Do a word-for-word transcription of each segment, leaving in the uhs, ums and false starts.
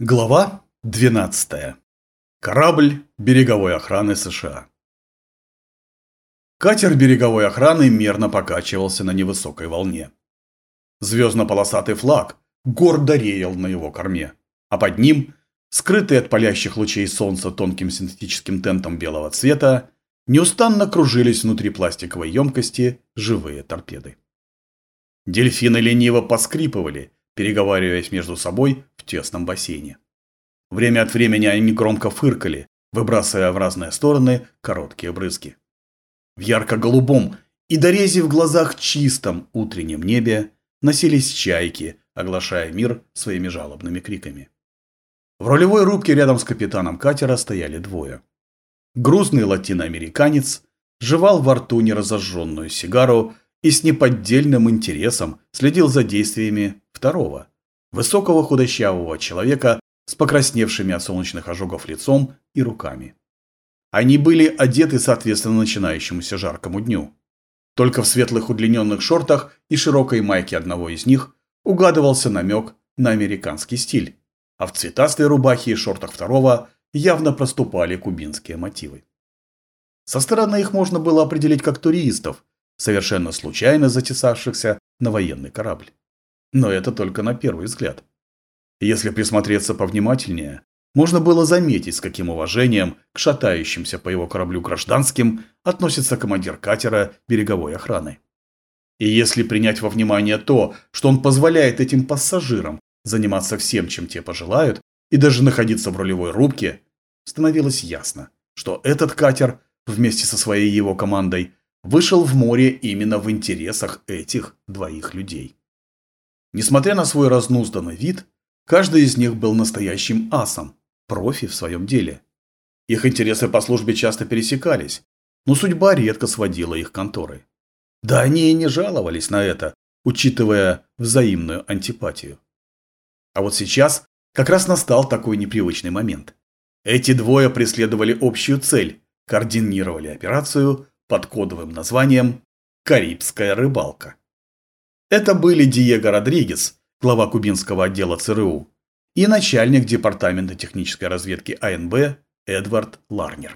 Глава двенадцатая. Корабль береговой охраны США. Катер береговой охраны мерно покачивался на невысокой волне. Звездно-полосатый флаг гордо реял на его корме, а под ним, скрытые от палящих лучей солнца тонким синтетическим тентом белого цвета, неустанно кружились внутри пластиковой емкости живые торпеды. Дельфины лениво поскрипывали, переговариваясь между собой в тесном бассейне. Время от времени они громко фыркали, выбрасывая в разные стороны короткие брызги. В ярко-голубом и дорезе в глазах чистом утреннем небе носились чайки, оглашая мир своими жалобными криками. В рулевой рубке рядом с капитаном катера стояли двое. Грузный латиноамериканец жевал во рту неразожженную сигару и с неподдельным интересом следил за действиями второго, высокого худощавого человека с покрасневшими от солнечных ожогов лицом и руками. Они были одеты соответственно начинающемуся жаркому дню. Только в светлых удлиненных шортах и широкой майке одного из них угадывался намек на американский стиль, а в цветастой рубахе и шортах второго явно проступали кубинские мотивы. Со стороны их можно было определить как туристов, совершенно случайно затесавшихся на военный корабль. Но это только на первый взгляд. Если присмотреться повнимательнее, можно было заметить, с каким уважением к шатающимся по его кораблю гражданским относится командир катера береговой охраны. И если принять во внимание то, что он позволяет этим пассажирам заниматься всем, чем те пожелают, и даже находиться в рулевой рубке, становилось ясно, что этот катер, вместе со своей его командой, вышел в море именно в интересах этих двоих людей. Несмотря на свой разнузданный вид, каждый из них был настоящим асом, профи в своем деле. Их интересы по службе часто пересекались, но судьба редко сводила их конторы. Да они и не жаловались на это, учитывая взаимную антипатию. А вот сейчас как раз настал такой непривычный момент. Эти двое преследовали общую цель, координировали операцию под кодовым названием «Карибская рыбалка». Это были Диего Родригес, глава кубинского отдела ЦРУ, и начальник департамента технической разведки АНБ Эдвард Ларнер.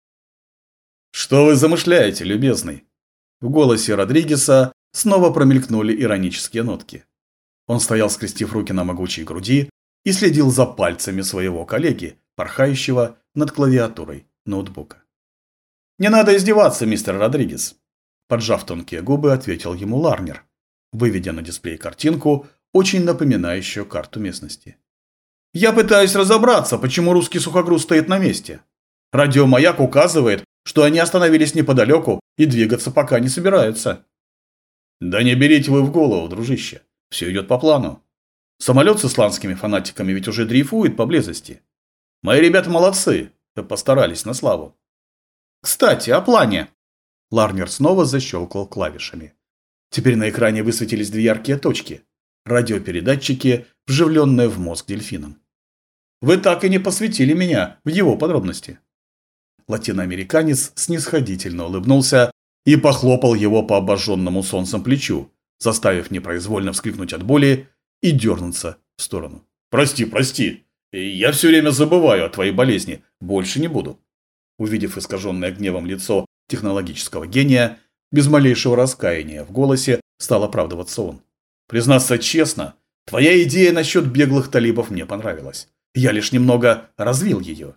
«Что вы замышляете, любезный?» В голосе Родригеса снова промелькнули иронические нотки. Он стоял, скрестив руки на могучей груди, и следил за пальцами своего коллеги, порхающего над клавиатурой ноутбука. «Не надо издеваться, мистер Родригес», – поджав тонкие губы, ответил ему Ларнер, выведя на дисплей картинку, очень напоминающую карту местности. «Я пытаюсь разобраться, почему русский сухогруз стоит на месте. Радиомаяк указывает, что они остановились неподалеку и двигаться пока не собираются». «Да не берите вы в голову, дружище, все идет по плану. Самолет с исландскими фанатиками ведь уже дрейфует поблизости. Мои ребята молодцы, постарались на славу. Кстати, о плане». Ларнер снова защелкал клавишами. Теперь на экране высветились две яркие точки. Радиопередатчики, вживленные в мозг дельфином. «Вы так и не посвятили меня в его подробности». Латиноамериканец снисходительно улыбнулся и похлопал его по обожженному солнцем плечу, заставив непроизвольно вскрикнуть от боли и дернуться в сторону. «Прости, прости, я все время забываю о твоей болезни, больше не буду». Увидев искаженное гневом лицо технологического гения, без малейшего раскаяния в голосе стал оправдываться он. «Признаться честно, твоя идея насчет беглых талибов мне понравилась. Я лишь немного развил ее».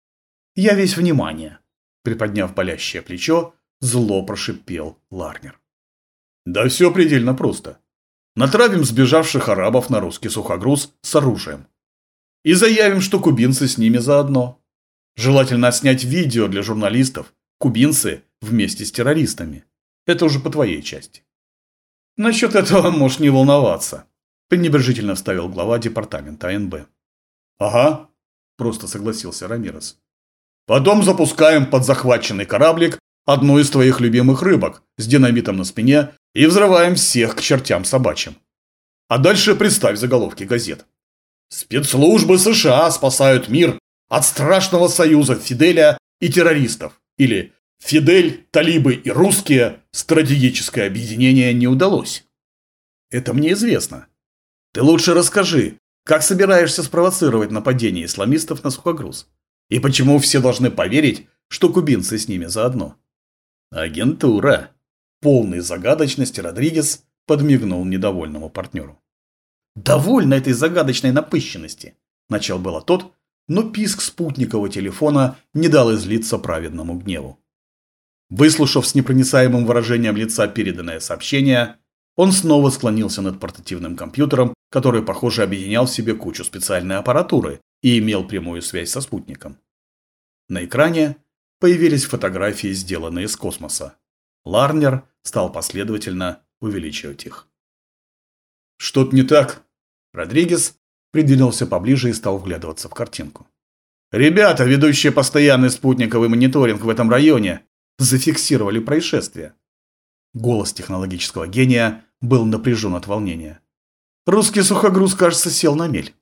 «Я весь внимание», – приподняв болящее плечо, зло прошипел Ларнер. «Да все предельно просто. Натравим сбежавших арабов на русский сухогруз с оружием. И заявим, что кубинцы с ними заодно. Желательно отснять видео для журналистов. Кубинцы вместе с террористами. Это уже по твоей части». «Насчет этого можешь не волноваться», – пренебрежительно вставил глава департамента АНБ. «Ага», – просто согласился Рамирес. «Потом запускаем под захваченный кораблик одну из твоих любимых рыбок с динамитом на спине и взрываем всех к чертям собачьим. А дальше представь заголовки газет. Спецслужбы США спасают мир от страшного союза Фиделя и террористов. Или Фидель, талибы и русские, стратегическое объединение не удалось». «Это мне известно. Ты лучше расскажи, Как собираешься спровоцировать нападение исламистов на сухогруз? И почему все должны поверить, что кубинцы с ними заодно? Агентура. Полный загадочности Родригес подмигнул недовольному партнеру. «Довольно этой загадочной напыщенности», – начал было тот, но писк спутникового телефона не дал излиться праведному гневу. Выслушав с непроницаемым выражением лица переданное сообщение, он снова склонился над портативным компьютером, который, похоже, объединял в себе кучу специальной аппаратуры и имел прямую связь со спутником. На экране появились фотографии, сделанные из космоса. Ларнер стал последовательно увеличивать их. «Что-то не так?» Родригес придвинулся поближе и стал вглядываться в картинку. «Ребята, ведущие постоянный спутниковый мониторинг в этом районе, зафиксировали происшествие». Голос технологического гения был напряжен от волнения. «Русский сухогруз, кажется, сел на мель».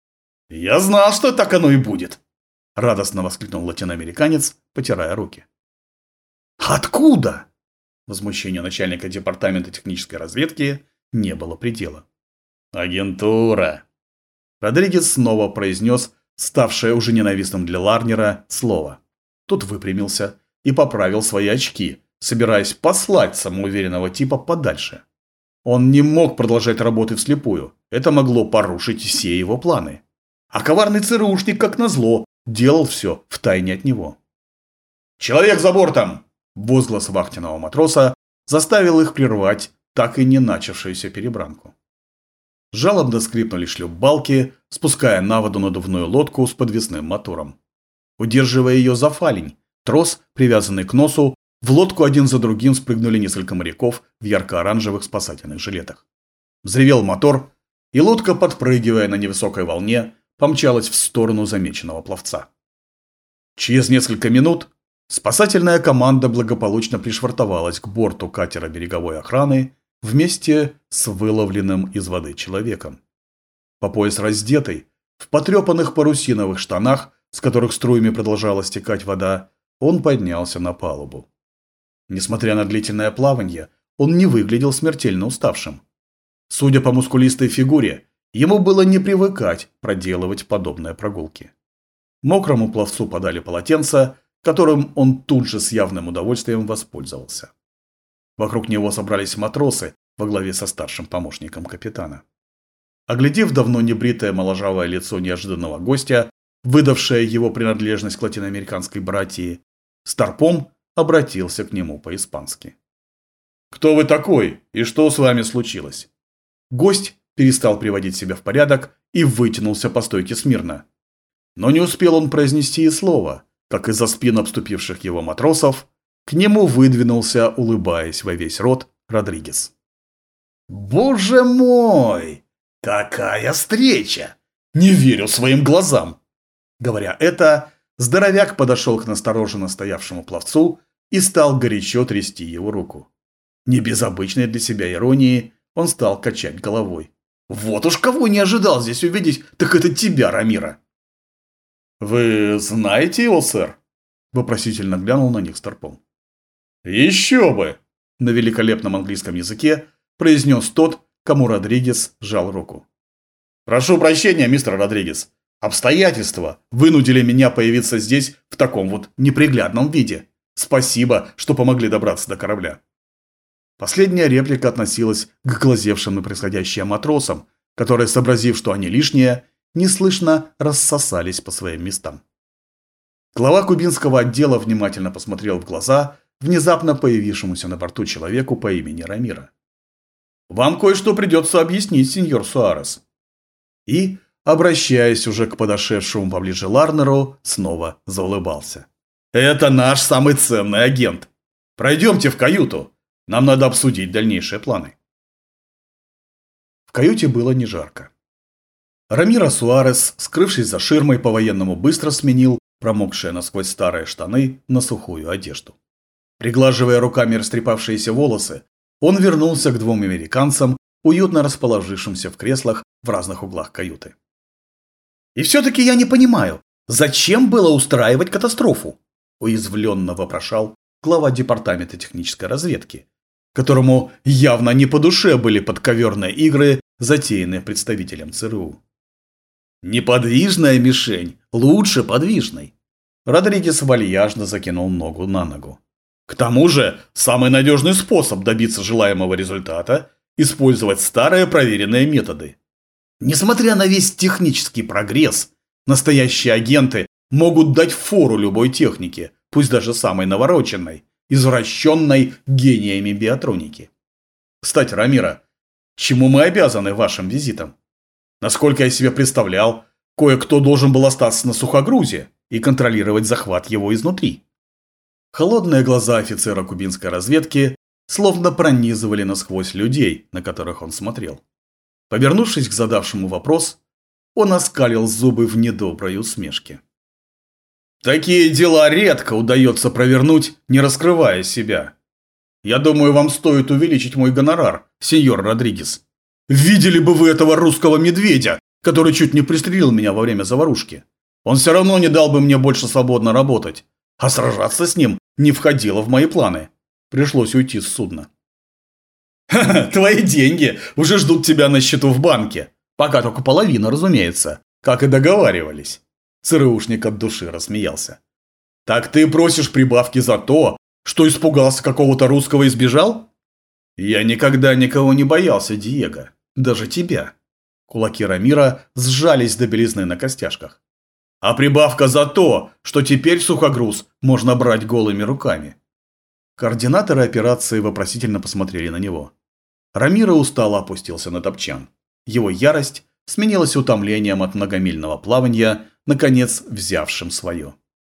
«Я знал, что так оно и будет!» – радостно воскликнул латиноамериканец, потирая руки. «Откуда?» Возмущению начальника департамента технической разведки не было предела. «Агентура!» Родригес снова произнес ставшее уже ненавистным для Ларнера слово. Тот выпрямился и поправил свои очки, собираясь послать самоуверенного типа подальше. Он не мог продолжать работы вслепую, это могло порушить все его планы. А коварный ЦРУшник, как назло, делал все втайне от него. «Человек за бортом!» Возглас вахтенного матроса заставил их прервать так и не начавшуюся перебранку. Жалобно скрипнули шлюпбалки, спуская на воду надувную лодку с подвесным мотором. Удерживая ее за фалень, трос, привязанный к носу, в лодку один за другим спрыгнули несколько моряков в ярко-оранжевых спасательных жилетах. Взревел мотор, и лодка, подпрыгивая на невысокой волне, помчалась в сторону замеченного пловца. Через несколько минут спасательная команда благополучно пришвартовалась к борту катера береговой охраны вместе с выловленным из воды человеком. По пояс раздетый, в потрепанных парусиновых штанах, с которых струями продолжала стекать вода, он поднялся на палубу. Несмотря на длительное плаванье, он не выглядел смертельно уставшим. Судя по мускулистой фигуре, ему было не привыкать проделывать подобные прогулки. Мокрому пловцу подали полотенце, которым он тут же с явным удовольствием воспользовался. Вокруг него собрались матросы во главе со старшим помощником капитана. Оглядев давно небритое моложавое лицо неожиданного гостя, выдавшее его принадлежность к латиноамериканской братии, Старпом обратился к нему по-испански. «Кто вы такой и что с вами случилось?» Гость перестал приводить себя в порядок и вытянулся по стойке смирно. Но не успел он произнести и слова, как из-за спин обступивших его матросов к нему выдвинулся, улыбаясь во весь рот, Родригес. «Боже мой! Какая встреча! Не верю своим глазам!» Говоря это, здоровяк подошел к настороженно стоявшему пловцу и стал горячо трясти его руку. Не без обычной для себя иронии он стал качать головой. «Вот уж кого не ожидал здесь увидеть, так это тебя, Рамиро!» «Вы знаете его, сэр?» – вопросительно глянул на них Старпом. «Еще бы!» – на великолепном английском языке произнес тот, кому Родригес сжал руку. «Прошу прощения, мистер Родригес. Обстоятельства вынудили меня появиться здесь в таком вот неприглядном виде. Спасибо, что помогли добраться до корабля». Последняя реплика относилась к глазевшим на происходящее матросам, которые, сообразив, что они лишние, неслышно рассосались по своим местам. Глава кубинского отдела внимательно посмотрел в глаза внезапно появившемуся на борту человеку по имени Рамиро. «Вам кое-что придется объяснить, сеньор Суарес». И, обращаясь уже к подошедшему поближе Ларнеру, снова заулыбался. «Это наш самый ценный агент. Пройдемте в каюту. Нам надо обсудить дальнейшие планы». В каюте было не жарко. Рамиро Суарес, скрывшись за ширмой, по-военному быстро сменил промокшие насквозь старые штаны на сухую одежду. Приглаживая руками растрепавшиеся волосы, он вернулся к двум американцам, уютно расположившимся в креслах в разных углах каюты. «И все-таки я не понимаю, зачем было устраивать катастрофу?» – уязвленно вопрошал глава департамента технической разведки, которому явно не по душе были подковерные игры, затеянные представителем ЦРУ. Неподвижная мишень лучше подвижной. Родригес вальяжно закинул ногу на ногу. К тому же, самый надежный способ добиться желаемого результата – использовать старые проверенные методы. Несмотря на весь технический прогресс, настоящие агенты могут дать фору любой технике, пусть даже самой навороченной, извращенной гениями биотроники. Кстати, Рамиро, чему мы обязаны вашим визитом? Насколько я себе представлял, кое-кто должен был остаться на сухогрузе и контролировать захват его изнутри. Холодные глаза офицера кубинской разведки словно пронизывали насквозь людей, на которых он смотрел. Повернувшись к задавшему вопрос, он оскалил зубы в недоброй усмешке. Такие дела редко удается провернуть, не раскрывая себя. Я думаю, вам стоит увеличить мой гонорар, сеньор Родригес. Видели бы вы этого русского медведя, который чуть не пристрелил меня во время заварушки. Он все равно не дал бы мне больше свободно работать, а сражаться с ним не входило в мои планы. Пришлось уйти с судна. Ха-ха, твои деньги уже ждут тебя на счету в банке. Пока только половина, разумеется, как и договаривались. ЦРУшник от души рассмеялся. Так ты просишь прибавки за то, что испугался какого-то русского и сбежал? Я никогда никого не боялся, Диего. Даже тебя. Кулаки Рамиро сжались до белизны на костяшках. А прибавка за то, что теперь сухогруз можно брать голыми руками. Координаторы операции вопросительно посмотрели на него. Рамиро устало опустился на топчан. Его ярость сменилась утомлением от многомильного плавания, наконец взявшим свое.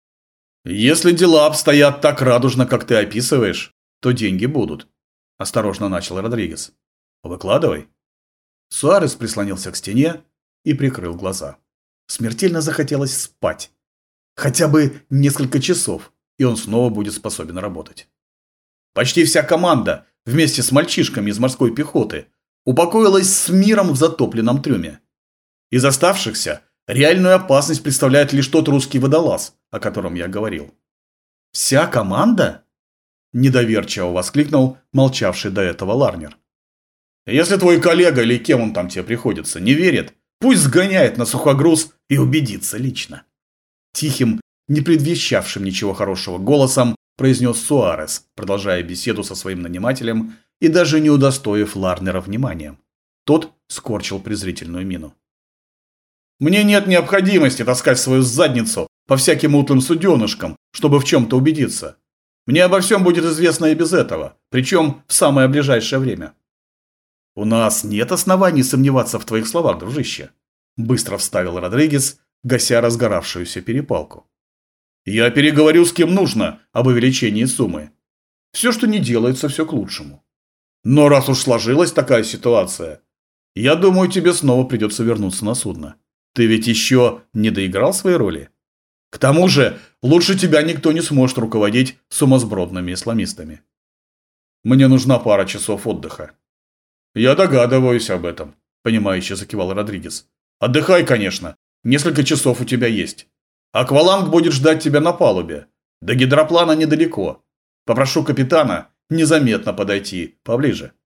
«Если дела обстоят так радужно, как ты описываешь, то деньги будут», – осторожно начал Родригес. «Выкладывай». Суарес прислонился к стене и прикрыл глаза. Смертельно захотелось спать. Хотя бы несколько часов, и он снова будет способен работать. Почти вся команда, вместе с мальчишками из морской пехоты, упокоилась с миром в затопленном трюме. Из оставшихся реальную опасность представляет лишь тот русский водолаз, о котором я говорил. «Вся команда?» – недоверчиво воскликнул молчавший до этого Ларнер. «Если твой коллега или кем он там тебе приходится не верит, пусть сгоняет на сухогруз и убедится лично». Тихим, не предвещавшим ничего хорошего голосом произнес Суарес, продолжая беседу со своим нанимателем и даже не удостоив Ларнера вниманием. Тот скорчил презрительную мину. «Мне нет необходимости таскать свою задницу по всяким утлым суденышкам, чтобы в чем-то убедиться. Мне обо всем будет известно и без этого, причем в самое ближайшее время». «У нас нет оснований сомневаться в твоих словах, дружище», – быстро вставил Родригес, гася разгоравшуюся перепалку. «Я переговорю с кем нужно об увеличении суммы. Все, что не делается, все к лучшему. Но раз уж сложилась такая ситуация, я думаю, тебе снова придется вернуться на судно. Ты ведь еще не доиграл свои роли. К тому же, лучше тебя никто не сможет руководить сумасбродными исламистами. Мне нужна пара часов отдыха». «Я догадываюсь об этом», – понимающе закивал Родригес. «Отдыхай, конечно. Несколько часов у тебя есть. Акваланг будет ждать тебя на палубе. До гидроплана недалеко. Попрошу капитана незаметно подойти поближе».